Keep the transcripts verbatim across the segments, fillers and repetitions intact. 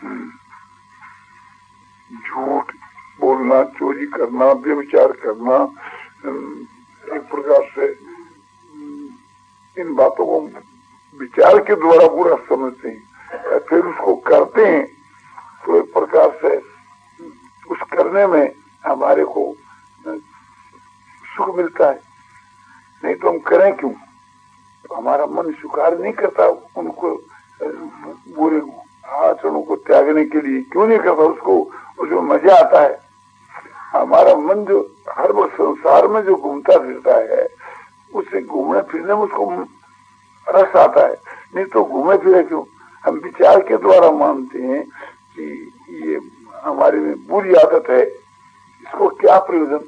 झूठ बोलना, चोरी करना, व्यभिचार करना, एक प्रकार से इन बातों को विचार के द्वारा बुरा समझते हैं, फिर उसको करते हैं तो एक प्रकार से उस करने में हमारे को सुख मिलता है। नहीं तो हम करें क्यों? तो हमारा मन स्वीकार नहीं करता उनको, बुरे आचरणों को त्यागने के लिए क्यों नहीं करता? उसको उसमें मजा आता है। हमारा मन जो हर वक्त संसार में जो घूमता फिरता है, उससे घूमने फिरने में उसको रस आता है। नहीं तो घूमे फिरे क्यों? हम विचार के द्वारा मानते हैं कि ये हमारे में बुरी आदत है, इसको क्या प्रयोजन?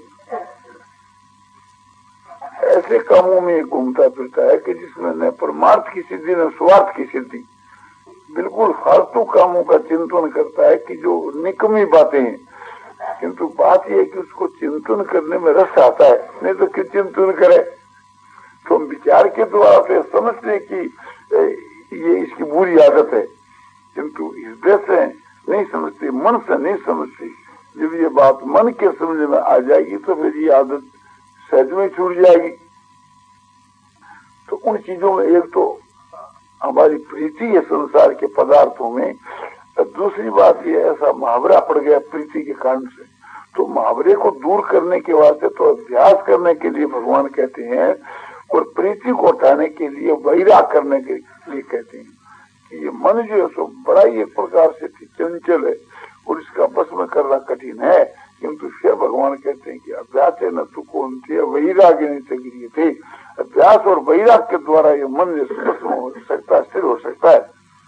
ऐसे कामों में घूमता फिरता है कि जिसमें न परमार्थ की सिद्धि न स्वार्थ की सिद्धि, बिल्कुल फालतू कामों का चिंतन करता है कि जो निकमी बातें हैं। किंतु बात यह है कि उसको चिंतन करने में रस आता है, नहीं तो क्यों चिंतन करे? तो हम विचार के द्वारा से समझते कि ये इसकी बुरी आदत है, किंतु हृदय से नहीं समझते, मन से नहीं समझते। जब ये बात मन के समझ में आ जाएगी तो फिर ये आदत सहज में छूट जाएगी। तो उन चीजों में एक तो हमारी प्रीति है संसार के पदार्थों में, तो दूसरी बात ये ऐसा मुहावरा पड़ गया प्रीति के कारण से, तो मुहावरे को दूर करने के वास्ते तो अभ्यास करने के लिए भगवान कहते हैं, और प्रीति को हटाने के लिए वैराग करने के लिए कहते हैं कि ये मन जो है सो बड़ा ही एक प्रकार से चंचल है और इसका बस में करना कठिन है। किंतु फिर भगवान कहते हैं कि अभ्यास है न तुको वैराग गिरी थे, अभ्यास और वैराग के द्वारा ये मन स्पष्ट हो सकता है, स्थिर हो सकता है।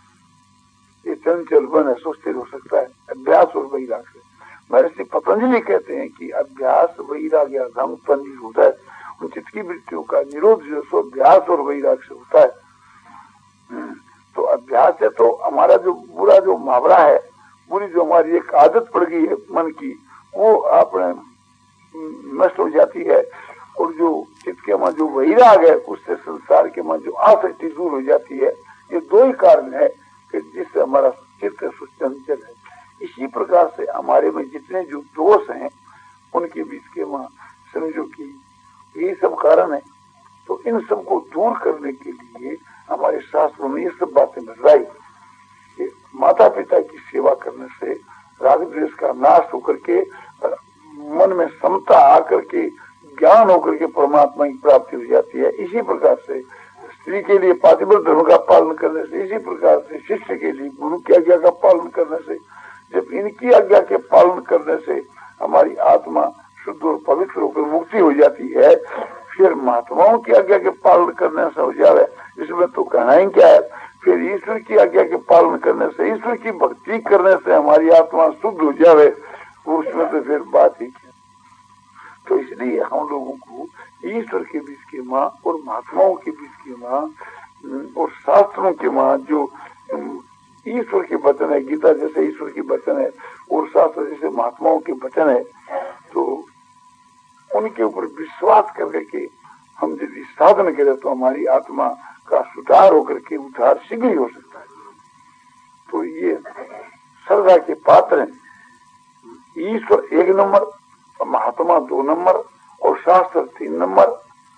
ये चंचल मन है सो स्थिर हो सकता है अभ्यास और वैराग से। महर्षि पतंजलि कहते हैं कि अभ्यास वैराग या धम पंजी होता है, उन चित्त की वृत्तियों का निरोध जो सो अभ्यास और वैराग से होता है। तो अभ्यास है तो हमारा जो बुरा जो मुहावरा है, बुरी जो हमारी एक आदत पड़ गई है मन की, वो आपने नष्ट हो जाती है। और जो चित्त के मन जो वैराग है, उससे संसार के मन जो आसक्ति दूर हो जाती है। ये दो ही कारण है कि जिससे हमारा चित्त सुचंचल है। इसी प्रकार से हमारे में जितने जो दोष हैं उनके बीच के वहाँ समझो कि यही सब कारण है। तो इन सब को दूर करने के लिए हमारे शास्त्रों में ये सब बातें बताई कि माता पिता की सेवा करने से राग द्वेष का नाश होकर के मन में समता आकर के ज्ञान होकर के परमात्मा की प्राप्ति हो जाती है। इसी प्रकार से स्त्री के लिए पातिव्रत धर्म का पालन करने से, इसी प्रकार से शिष्य के लिए गुरु की आज्ञा का पालन करने से, जब इनकी आज्ञा के पालन करने से हमारी आत्मा शुद्ध और पवित्र होकर मुक्ति हो जाती है, फिर महात्माओं की आज्ञा के पालन करने से हो जाए, इसमें तो कहना ही क्या है। फिर ईश्वर की आज्ञा के पालन करने से, ईश्वर की भक्ति करने से हमारी आत्मा शुद्ध हो जाए, उसमें तो फिर बात ही क्या। तो इसलिए हम लोगों को ईश्वर के बीच के माँ और महात्माओं के बीच के माँ और शास्त्रों के माँ, जो ईश्वर के वचन है, गीता जैसे ईश्वर के वचन है और शास्त्र जैसे महात्माओं के वचन है, तो उनके ऊपर विश्वास करके के हम यदि साधन करें तो हमारी आत्मा का सुधार होकर के उद्धार शीघ्र ही हो सकता है। तो ये श्रद्धा के पात्र हैं। ईश्वर एक नंबर, महात्मा दो नंबर और शास्त्र तीन नंबर,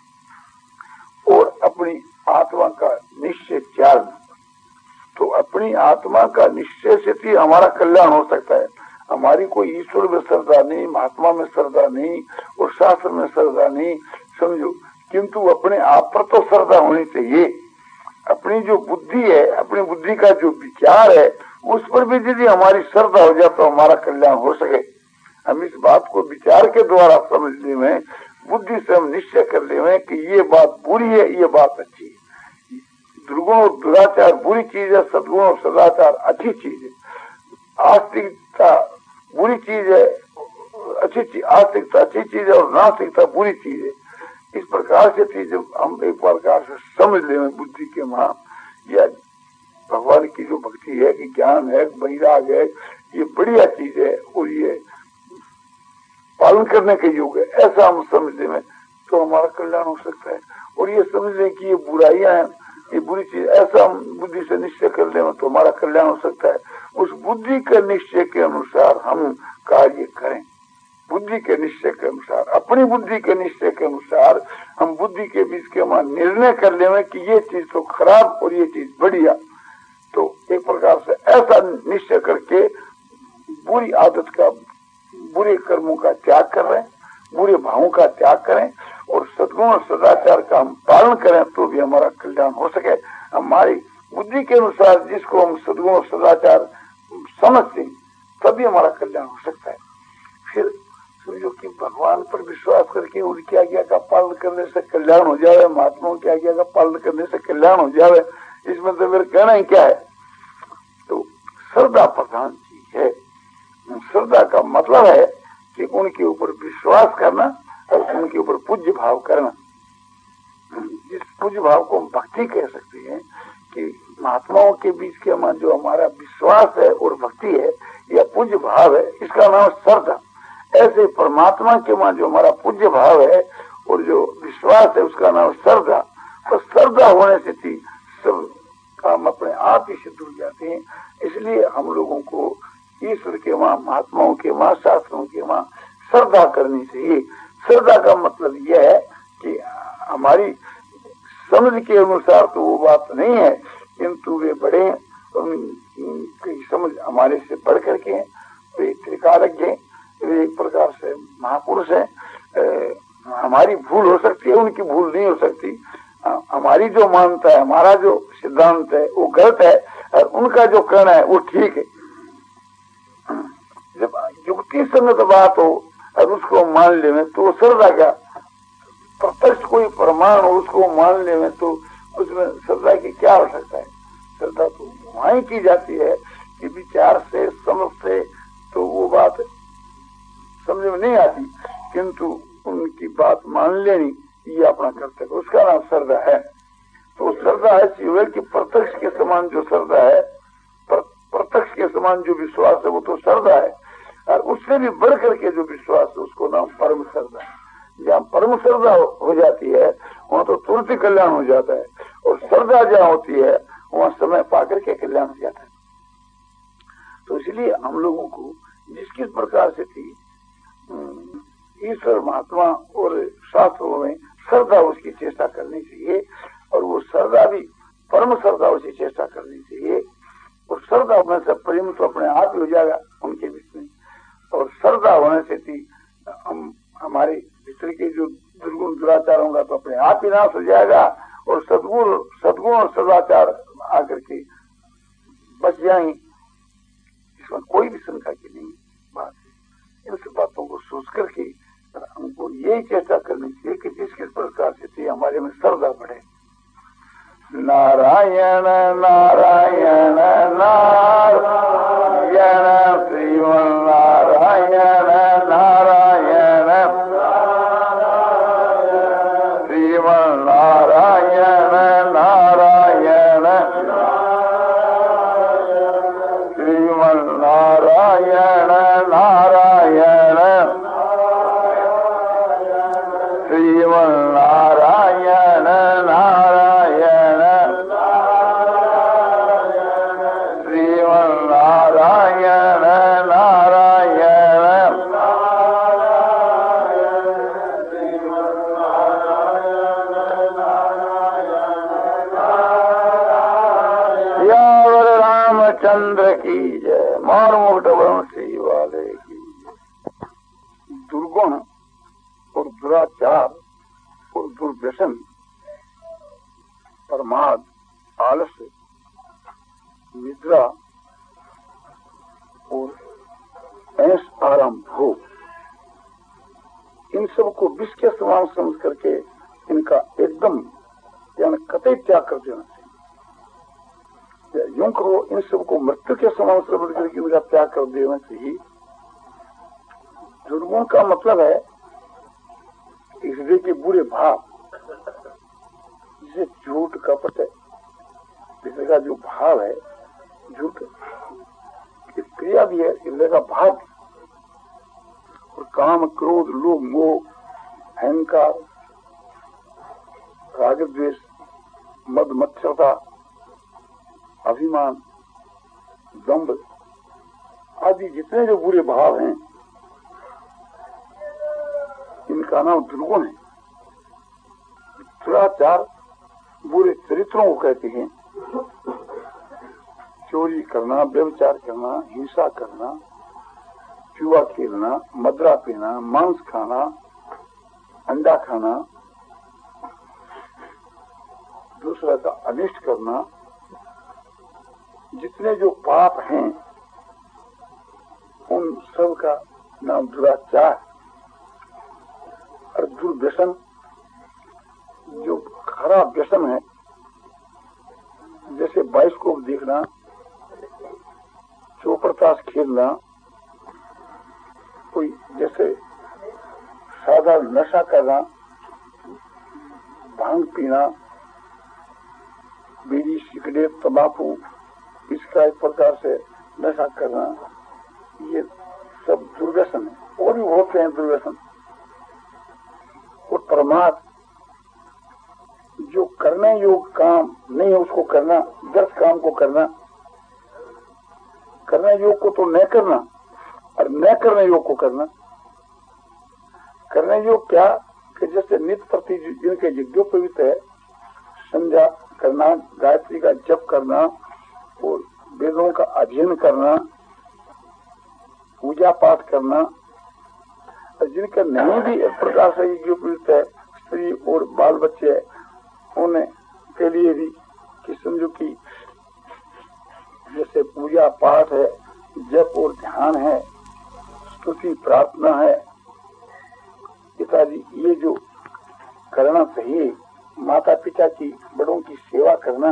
और अपनी आत्मा का निश्चय चार नंबर। तो अपनी आत्मा का निश्चय से ही हमारा कल्याण हो सकता है। हमारी कोई ईश्वर में श्रद्धा नहीं, महात्मा में श्रद्धा नहीं और शास्त्र में श्रद्धा नहीं, समझो, किंतु अपने आप पर तो श्रद्धा होनी चाहिए। अपनी जो बुद्धि है, अपनी बुद्धि का जो विचार है, उस पर भी यदि हमारी श्रद्धा हो जाए तो हमारा कल्याण हो सके। हम इस बात को विचार के द्वारा समझने में, बुद्धि से हम निश्चय कर ले कि ये बात बुरी है, ये बात अच्छी है। दुर्गुण और दुराचार बुरी चीज है, सदगुण और सदाचार अच्छी चीज है। आस्तिकता बुरी चीज है, अच्छी चीज, आस्तिकता अच्छी चीज है और नास्तिकता बुरी चीज है। इस प्रकार से चीज हम एक प्रकार से समझ ले बुद्धि के मां, या भगवान की जो भक्ति है, कि ज्ञान है, वैराग है, ये बढ़िया चीज है और ये पालन करने के योग है, ऐसा हम समझ ले तो हमारा कल्याण हो सकता है। और ये समझ लें कि ये बुराइयां हैं, ये बुरी चीज, ऐसा हम बुद्धि से निश्चय कर ले तो हमारा कल्याण हो सकता है। उस बुद्धि के निश्चय के अनुसार हम कार्य करें, बुद्धि के निश्चय के अनुसार, अपनी बुद्धि के निश्चय के अनुसार हम बुद्धि के बीच के हमारा निर्णय कर लें कि ये चीज तो खराब और ये चीज बढ़िया। तो एक प्रकार से ऐसा निश्चय करके बुरी आदत का, बुरे कर्मों का त्याग कर रहे हैं, बुरे भावों का त्याग करें और सद्गुण और सदाचार का हम पालन करें तो भी हमारा कल्याण हो सके। हमारी बुद्धि के अनुसार जिसको हम सद्गुण और सदाचार समझते हैं तभी हमारा कल्याण हो सकता है। फिर समझो कि भगवान पर विश्वास करके उनकी आज्ञा का पालन करने से कल्याण हो जाए, महात्माओं की आज्ञा का पालन करने से कल्याण हो जाए, इसमें तो फिर कहना ही क्या है। तो श्रद्धा प्रधान चीज है। श्रद्धा का मतलब है कि उनके ऊपर विश्वास करना और उनके ऊपर पूज्य भाव करना। जिस पूज्य भाव को हम भक्ति कह सकते हैं कि महात्माओं के बीच के हमारा जो हमारा विश्वास है और भक्ति है या पूज्य भाव है, इसका नाम श्रद्धा। ऐसे परमात्मा के वहां जो हमारा पूज्य भाव है और जो विश्वास है उसका नाम श्रद्धा। तो श्रद्धा होने से थी सब काम अपने आप ही सिद्ध हो जाते हैं। इसलिए हम लोगों को ईश्वर के वहां, महात्माओं के वहां, शास्त्रों के वहां श्रद्धा करनी चाहिए। श्रद्धा का मतलब यह है कि हमारी समझ के अनुसार तो वो बात नहीं है, किंतु वे बड़े, उनकी समझ हमारे से बढ़ करके हैं, वे त्रिकारज्ञ हैं, वे एक प्रकार से महापुरुष है। हमारी भूल हो सकती है, उनकी भूल नहीं हो सकती। आ, हमारी जो मानता है, हमारा जो सिद्धांत है वो गलत है और उनका जो कहना है वो ठीक है। जब युक्ति संगत बात हो और उसको मान ले में तो श्रद्धा का, प्रत्यक्ष कोई प्रमाण हो उसको मान ले में तो उसमें श्रद्धा की क्या आवश्यकता है। श्रद्धा तो वहीं की जाती है कि विचार से, समझ से तो वो बात समझ में नहीं आती, किंतु उनकी बात मान लेनी ये अपना कर्तव्य, उसका नाम श्रद्धा है। तो श्रद्धा ऐसी हुई कि प्रत्यक्ष के समान जो श्रद्धा है, प्रत्यक्ष के समान जो विश्वास है वो तो श्रद्धा है, और उससे भी बढ़ करके जो विश्वास है उसको नाम परम श्रद्धा है। जहाँ परम श्रद्धा हो जाती है वहाँ तो तुरंत ही कल्याण हो जाता है, और श्रद्धा जहाँ होती है वहाँ समय पाकर के कल्याण हो जाता है। तो इसलिए हम लोगों को जिस किस प्रकार से थी ईश्वर, महात्मा और शास्त्रों में श्रद्धा उसकी चेष्टा करनी चाहिए, और वो श्रद्धा भी परम श्रद्धा उसकी चेष्टा करनी चाहिए। और श्रद्धा होने से प्रेम तो अपने आप ही हो जाएगा उनके बीच में, और श्रद्धा होने से थी हम हमारे भीतर के जो दुर्गुण दुराचार होगा तो अपने आप ही नाश हो जाएगा, और सद्गुण सद्गुण और सदाचार आकर के बच जाएंगे। इसमें कोई भी शंका की नहीं बात है। इन सब बातों को सोच करके हमको यही चेष्टा करनी चाहिए कि जिस किस प्रकार से थी हमारे में श्रद्धा बढ़े। नारायण नारायण नारायण श्रीमन नारायण नारायण श्रीमन नारायण नारायण श्रीमन नारायण नारायण श्रीमन नारायण नारायण श्रीमन नारायण नारायण यावर रामचंद्र की जय। मार मुकुट वंशी वाले की। दुर्गुण और दुराचार और दुर्व्यसन, प्रमाद, आलस्य, निद्रा और ऐश आराम भोग, इन सब को विष के समान समझ करके इनका एकदम यानी कतई त्याग कर देना चाहिए। यूं करो, इन सब को मृत्यु के समान समझ करके इनका त्याग कर देना चाहिए। दुर्गुण का मतलब है हृदय के बुरे भाव, जिसे झूठ, कपट, हृदय का जो भाव है, झूठ क्रिया भी है, हृदय का भाव भी, और काम, क्रोध, लोभ, मोह, अहंकार, राग द्वेष, मद मत्सरता, अभिमान, दंभ, आदि जितने जो बुरे भाव हैं इनका नाम दुर्गुण है। दुराचार बुरे चरित्रों को कहते हैं। चोरी करना, व्यभिचार करना, हिंसा करना, जुआ खेलना, मदरा पीना, मांस खाना, अंडा खाना, दूसरा का अनिष्ट करना, जितने जो पाप हैं उन सब का नाम दुराचार। और दुर्व्यसन जो खराब व्यसन है, जैसे बाइस्कोप देखना, चौपड़ताश खेलना, कोई जैसे साधारण नशा करना, भांग पीना, बीड़ी सिगरेट तंबाकू, इसका एक प्रकार से नशा करना, ये सब दुर्व्यसन है। और भी बहुत से हैं दुर्व्यसन। और प्रमाद जो करने योग्य काम नहीं है उसको करना, व्यर्थ काम को करना, करने योग्य को तो न करना और न करने योग्य को करना। करने योग्य क्या कि जैसे नित्य प्रति जिनके यज्ञोपवीत है, संध्या करना, गायत्री का जप करना और वेदों का अध्ययन करना, पूजा पाठ करना। और जिनका नहीं भी एक प्रकार से यज्ञोपवीत है, स्त्री और बाल बच्चे, उन्हें के लिए भी कि समझो कि जैसे पूजा पाठ है, जप और ध्यान है, स्तुति प्रार्थना है इत्यादि, ये जो करना चाहिए, माता पिता की बड़ों की सेवा करना,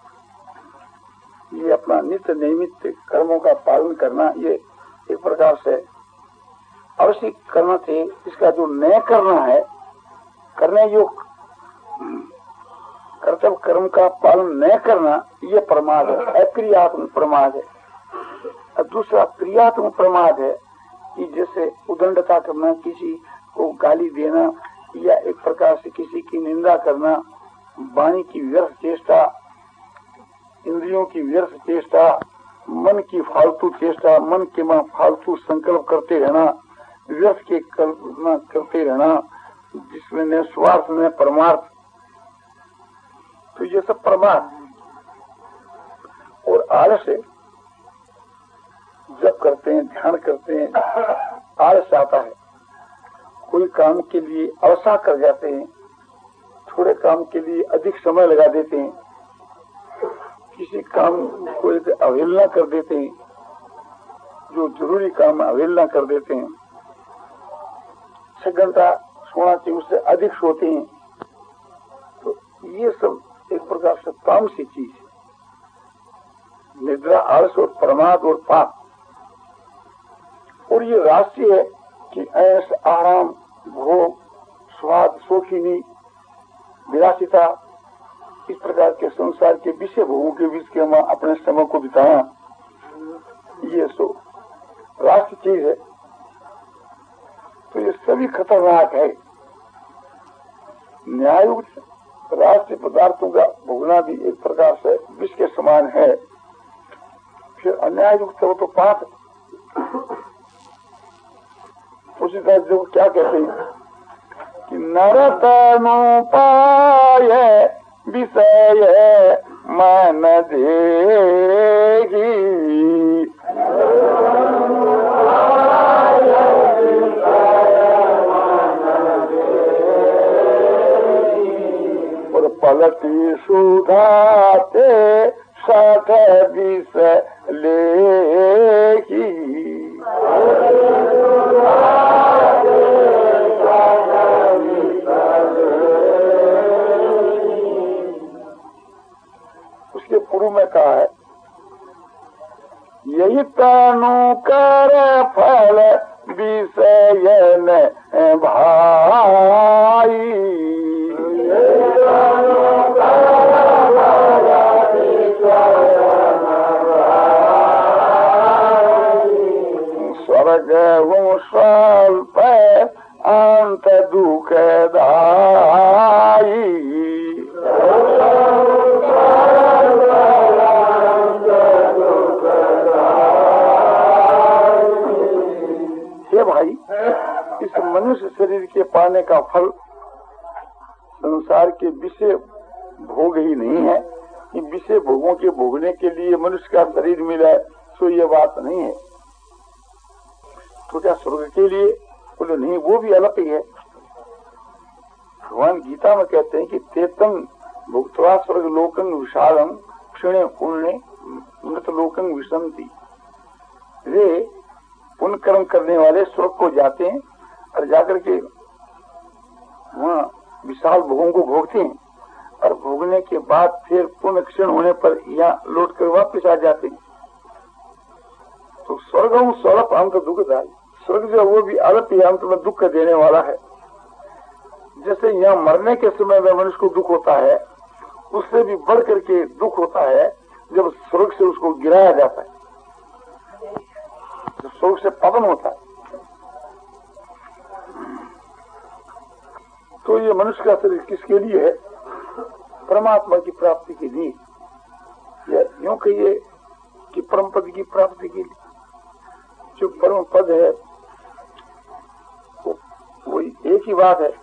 ये अपना नित्य नियमित कर्मों का पालन करना, ये एक प्रकार से अवश्य करना चाहिए। इसका जो न करना है, करने योग्य कर्तव्य कर्म का पालन न करना, ये प्रमाद है, अक्रियात्मक प्रमाद है। और दूसरा क्रियात्मक प्रमाद है कि जैसे उदंडता करना, किसी को गाली देना या एक प्रकार से किसी की निंदा करना, वाणी की व्यर्थ चेष्टा, इंद्रियों की व्यर्थ चेष्टा, मन की फालतू चेष्टा, मन के में फालतू संकल्प करते रहना, व्यर्थ के कल्पना करते रहना, जिसमें न स्वार्थ न परमार्थ, तो ये सब प्रमाद। और आलस है, जब करते हैं, ध्यान करते हैं, आलस आता है, कोई काम के लिए अवसाद कर जाते हैं, थोड़े काम के लिए अधिक समय लगा देते हैं, किसी काम को अवहेलना कर देते हैं, जो जरूरी काम अवहेलना कर देते हैं, छह घंटा सोना चाहिए उससे अधिक सोते हैं। तो ये सब एक प्रकार से तामसी चीज है, निद्रा, आलस और प्रमाद और पाप। और ये राशि है कि ऐश, आराम, भोग, स्वाद, शौकीनी, विलासिता, इस प्रकार के संसार के विषय भोगों के बीच के हम अपने समय को बिताया, ये सो राष्ट्र चीज है। तो ये सभी खतरनाक है। न्यायुक्त राष्ट्रीय पदार्थों का भोगना भी एक प्रकार से विष के समान है। फिर अन्यायुक्त हो तो पाप। उसी तरह जो क्या कहते हैं कि नरतनु पाए विषय मन देगी, और पलटी सुधाते साठ विष लेगी। उसके पूर्व में कहा है, यही तनु कर फल विषय न भाई, स्वर्ग हूँ स्वल्प अंत दुखदाई। मनुष्य शरीर के पाने का फल संसार के विषय भोग ही नहीं है। कि विषय भोगों के भोगने के लिए मनुष्य का शरीर मिला है, तो ये बात नहीं है। तो क्या स्वर्ग के लिए? बोले नहीं, वो भी अलग ही है। भगवान गीता में कहते हैं कि तेतंग भुक्त्वा स्वर्ग लोकंग विशालम क्षीणे पुण्य मृत लोकंग विसंति। वे पुण्य कर्म करने वाले स्वर्ग को जाते हैं और जाकर के वहाँ विशाल भोगों को भोगते हैं और भोगने के बाद फिर पुण्य क्षीण होने पर यहाँ लौट कर वापिस आ जाते हैं। तो स्वर्ग स्वरूप अंत दुखदायी, स्वर्ग जो वो भी अलग ही अंत में दुख देने वाला है। जैसे यहाँ मरने के समय में मनुष्य को दुख होता है, उससे भी बढ़ करके दुख होता है जब स्वर्ग से उसको गिराया जाता है, जब स्वर्ग से पतन होता है। तो ये मनुष्य का शरीर किसके लिए है? परमात्मा की प्राप्ति के लिए, या यूं कहिए कि परम पद की प्राप्ति के लिए। जो परम पद है वो, वो एक ही बात है।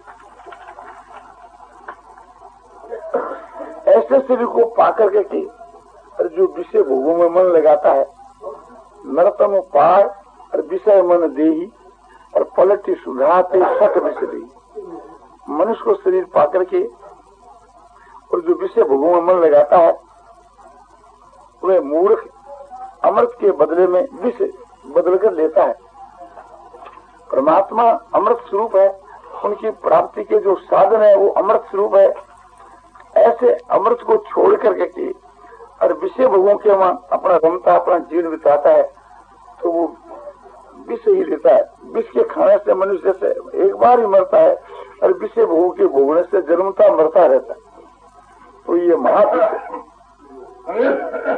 ऐसे शरीर को पाकर के और जो विषय भोगों में मन लगाता है, नरतम पार और विषय मन देही और पलटी सुधाते सक विषय देही। मनुष्य को शरीर पाकर के और जो विषय भोगों में मन लगाता है, वह मूर्ख अमृत के बदले में विष बदल कर लेता है। परमात्मा अमृत स्वरूप है, उनकी प्राप्ति के जो साधन है वो अमृत स्वरूप है। ऐसे अमृत को छोड़ करके के और विषय भोगों के वहां अपना रमता अपना जीवन बिताता है, तो वो विष ही लेता है। विष के खाने से मनुष्य से एक बार ही मरता है और विषय भोगों के भोगने से जन्मता मरता रहता है। तो ये महाविष है।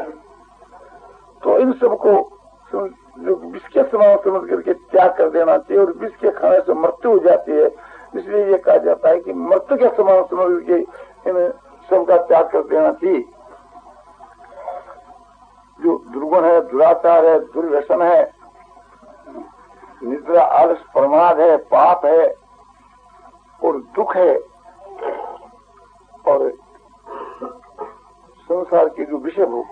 तो इन सबको जो विष के समान समझ करके त्याग कर देना चाहिए, और विष के खाने से मृत्यु हो जाती है। इसलिए ये कहा जाता है कि मृत्यु के समान समझ करके इन सबका त्याग कर देना चाहिए। जो दुर्गुण है, दुराचार है, दुर्व्यसन है, निद्रा आलस प्रमाद है, पाप है और दुख है, और संसार के जो विषय भोग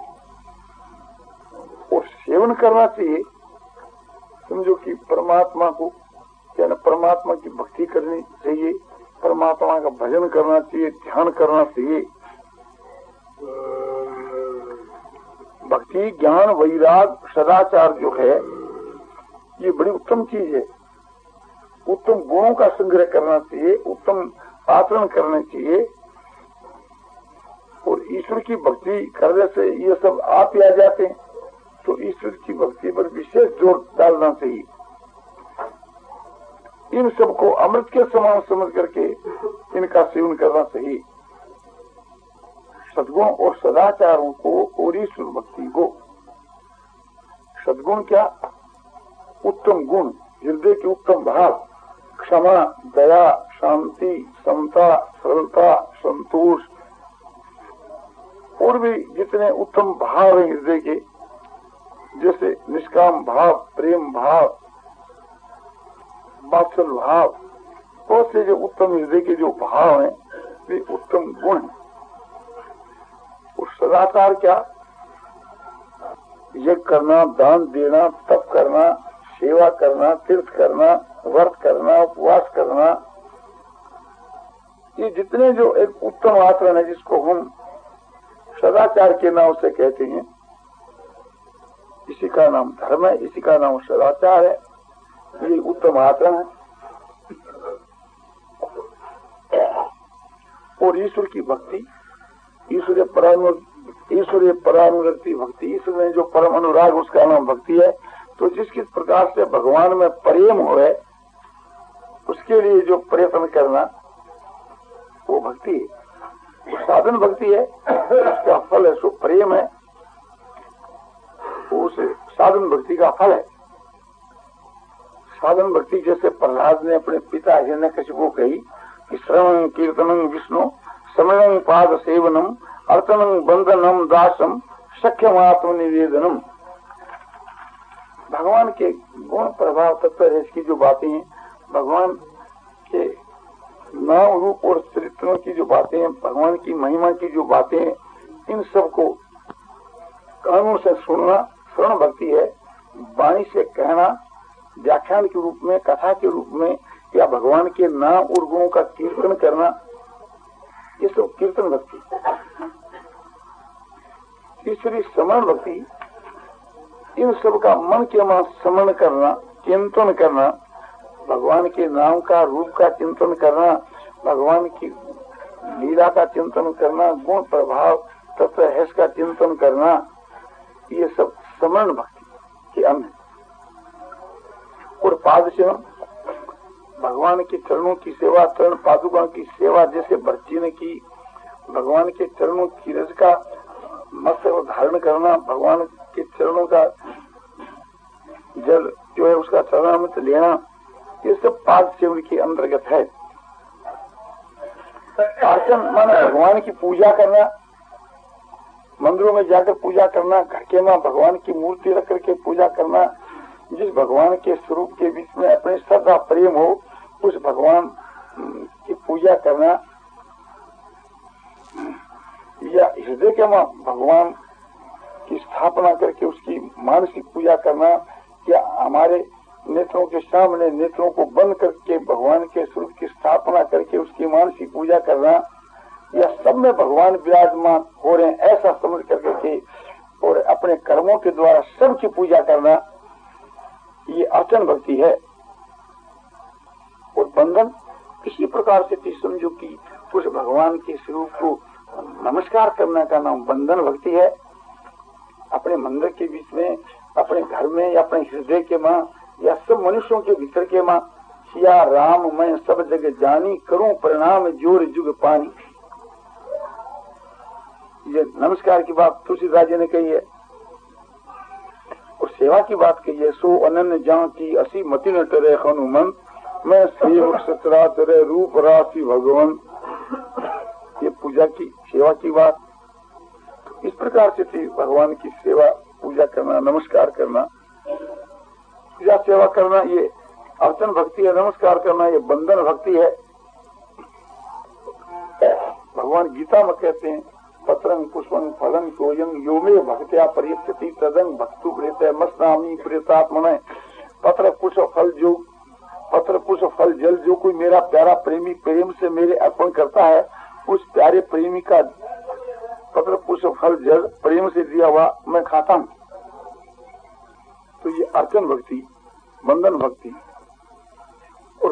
और सेवन करना चाहिए। समझो कि परमात्मा को क्या ना, परमात्मा की भक्ति करनी चाहिए, परमात्मा का भजन करना चाहिए, ध्यान करना चाहिए। भक्ति, ज्ञान, वैराग, सदाचार जो है ये बड़ी उत्तम चीज है। उत्तम गुणों का संग्रह करना चाहिए, उत्तम आचरण करने चाहिए, और ईश्वर की भक्ति करने से ये सब आप ही आ जाते हैं। तो ईश्वर की भक्ति पर विशेष जोर डालना चाहिए। इन सबको अमृत के समान समझ करके इनका सेवन करना चाहिए। सद्गुण और सदाचारों को और ईश्वर भक्ति को। सद्गुण क्या? उत्तम गुण, हृदय के उत्तम भाव, क्षमा, दया, शांति, समता, सरलता, संतोष, और भी जितने उत्तम भाव हैं हृदय के, जैसे निष्काम भाव, प्रेम भाव, वात्सल भाव, बहुत से जो उत्तम हृदय के जो भाव हैं वे उत्तम गुण हैं। और सदाचार क्या? यज्ञ करना, दान देना, तप करना, सेवा करना, तीर्थ करना, व्रत करना, उपवास करना, ये जितने जो एक उत्तम आचरण है जिसको हम सदाचार के नाम से कहते हैं, इसी का नाम धर्म है, इसी का नाम सदाचार है, ये उत्तम आचरण है। और ईश्वर की भक्ति, ईश्वरीय परम ईश्वरीय परानुरक्ति भक्ति, ईश्वर में जो परम अनुराग उसका नाम भक्ति है। तो जिस किस प्रकार से भगवान में प्रेम हो है उसके लिए जो प्रयत्न करना वो भक्ति है, वो साधन भक्ति है, उसका फल है सो प्रेम है, उस साधन भक्ति का फल है। साधन भक्ति जैसे प्रहलाद ने अपने पिता हिरण्यकशिपु को कही कि श्रवणं कीर्तनं विष्णु समरणं पाद सेवनम अर्चनं बंधनम दासम सख्यम आत्मनिवेदनम। भगवान के गुण प्रभाव तत्व इसकी जो बातें हैं, भगवान नाम रूप और चरित्रों की जो बातें हैं, भगवान की महिमा की जो बातें हैं, इन सब को कानों से सुनना श्रवण भक्ति है। वाणी से कहना, व्याख्यान के रूप में, कथा के रूप में, या भगवान के नाम और गुणों का कीर्तन करना, ये सब कीर्तन भक्ति। तीसरी स्मरण भक्ति, इन सब का मन के मन स्मरण करना, चिंतन करना, भगवान के नाम का, रूप का चिंतन करना, भगवान की लीला का चिंतन करना, गुण प्रभाव तत्व हैस का चिंतन करना, ये सब स्मरण भक्ति के अंग है। और पाद सेवन, भगवान के चरणों की सेवा, चरण पादुका की सेवा, जैसे भरत ने की, भगवान के चरणों की रज का मस्तक धारण करना, भगवान के चरणों का जल जो है उसका चरणामृत लेना, ये सब पाद सेवन के अंतर्गत है। अर्चन माना भगवान की पूजा करना, मंदिरों में जाकर पूजा करना, घर के मां भगवान की मूर्ति रख करके पूजा करना, जिस भगवान के स्वरूप के बीच में अपने श्रद्धा प्रेम हो, उस भगवान की पूजा करना, या हृदय के मां भगवान की स्थापना करके उसकी मानसिक पूजा करना, या हमारे नेत्रों के सामने नेत्रों को बंद करके भगवान के स्वरूप की स्थापना करके उसकी मानसिक पूजा करना, या सब में भगवान विराजमान हो रहे हैं ऐसा समझ करके के और अपने कर्मों के द्वारा सबकी पूजा करना, ये अर्चन भक्ति है। और बंधन किसी प्रकार से भी समझो कि उस भगवान के स्वरूप को नमस्कार करने का नाम बंधन भक्ति है। अपने मंदिर के बीच में, अपने घर में, या अपने हृदय के मां, या सब मनुष्यों के भीतर के मां, सिया राम मैं सब जगह जानी, करूं प्रणाम जोर जुग पानी। ये नमस्कार की बात तुलसीदास जी ने कही है। और सेवा की बात कही है, सो अनन्य जान की असी मति न टरे हनुमान, मैं सेवक सचरा तेरे रूप राशि भगवान। ये पूजा की सेवा की बात। इस प्रकार से थी भगवान की सेवा, पूजा करना, नमस्कार करना, पूजा सेवा करना, ये अर्चन भक्ति है। नमस्कार करना ये बंधन भक्ति है। भगवान गीता में कहते हैं, पत्रंग पुष्पं फलं सोयं यो मे भक्त्या परियच्छति तदंग भक्तु प्रेतः मस्नामी प्रेतात्मने। पत्र पुष्प फल जो पत्र पुष्प फल जल जो कोई मेरा प्यारा प्रेमी प्रेम से मेरे अर्पण करता है, उस प्यारे प्रेमी का पत्र पुष्प फल जल प्रेम से दिया हुआ मैं खाता हूँ। तो ये अर्चन भक्ति, बंधन भक्ति। और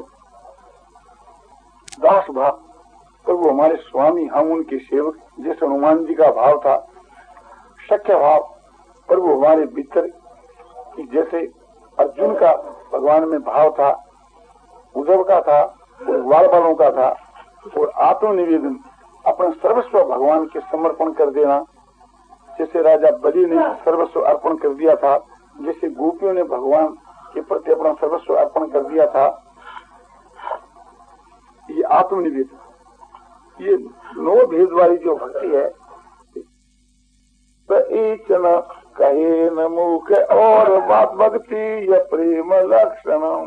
दास भाव, प्रभु हमारे स्वामी, हम उनके सेवक, जैसे हनुमान जी का भाव था। सख्य भाव, प्रभु हमारे भीतर, जैसे अर्जुन का भगवान में भाव था, उद्धव का था, और वाल बालों का था। और आत्मनिवेदन, अपना सर्वस्व भगवान के समर्पण कर देना, जैसे राजा बलि ने सर्वस्व अर्पण कर दिया था, जैसे गोपियों ने भगवान के प्रति अपना सर्वस्व अर्पण कर दिया था। ये आत्मनिवेदन, ये नौ भेद वाली जो भक्ति है, न कहे न मुख और बात भक्ति या प्रेम लक्षण।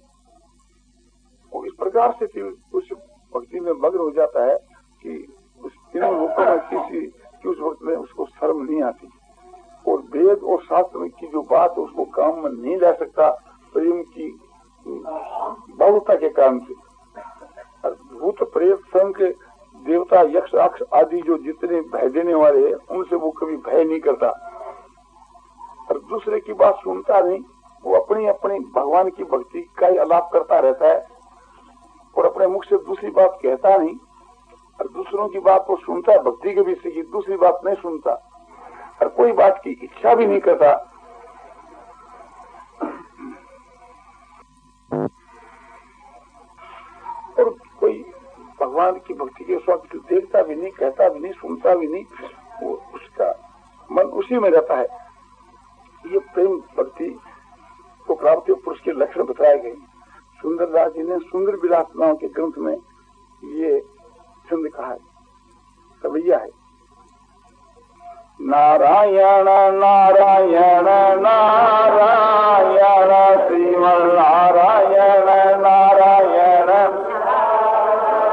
इस प्रकार से उस भक्ति में मग्न हो जाता है कि उस तीनों रूपों में किसी की उस वक्त में उसको शर्म नहीं आती, और वेद और शास्त्र की जो बात उसको काम में नहीं ला सकता प्रेम की बहुलता के कारण से। भूत प्रेत संघ के देवता यक्ष राक्ष आदि जो जितने भय देने वाले हैं, उनसे वो कभी भय नहीं करता, और दूसरे की बात सुनता नहीं। वो अपनी अपनी भगवान की भक्ति का ही आलाप करता रहता है, और अपने मुख से दूसरी बात कहता नहीं, और दूसरों की बात वो सुनता है, भक्ति के विषय की दूसरी बात नहीं सुनता, और कोई बात की इच्छा भी नहीं करता। और कोई भगवान की भक्ति के स्वरूप देखता भी नहीं, कहता भी नहीं, सुनता भी नहीं, वो उसका मन उसी में रहता है। ये प्रेम भक्ति को प्राप्त पुरुष के लक्षण बताए गए। सुंदरदास जी ने सुंदर विलास नाम के ग्रंथ में ये छंद कहा है, कवैया है। नारायण नारायण नारायण श्रीमन नारायण नारायण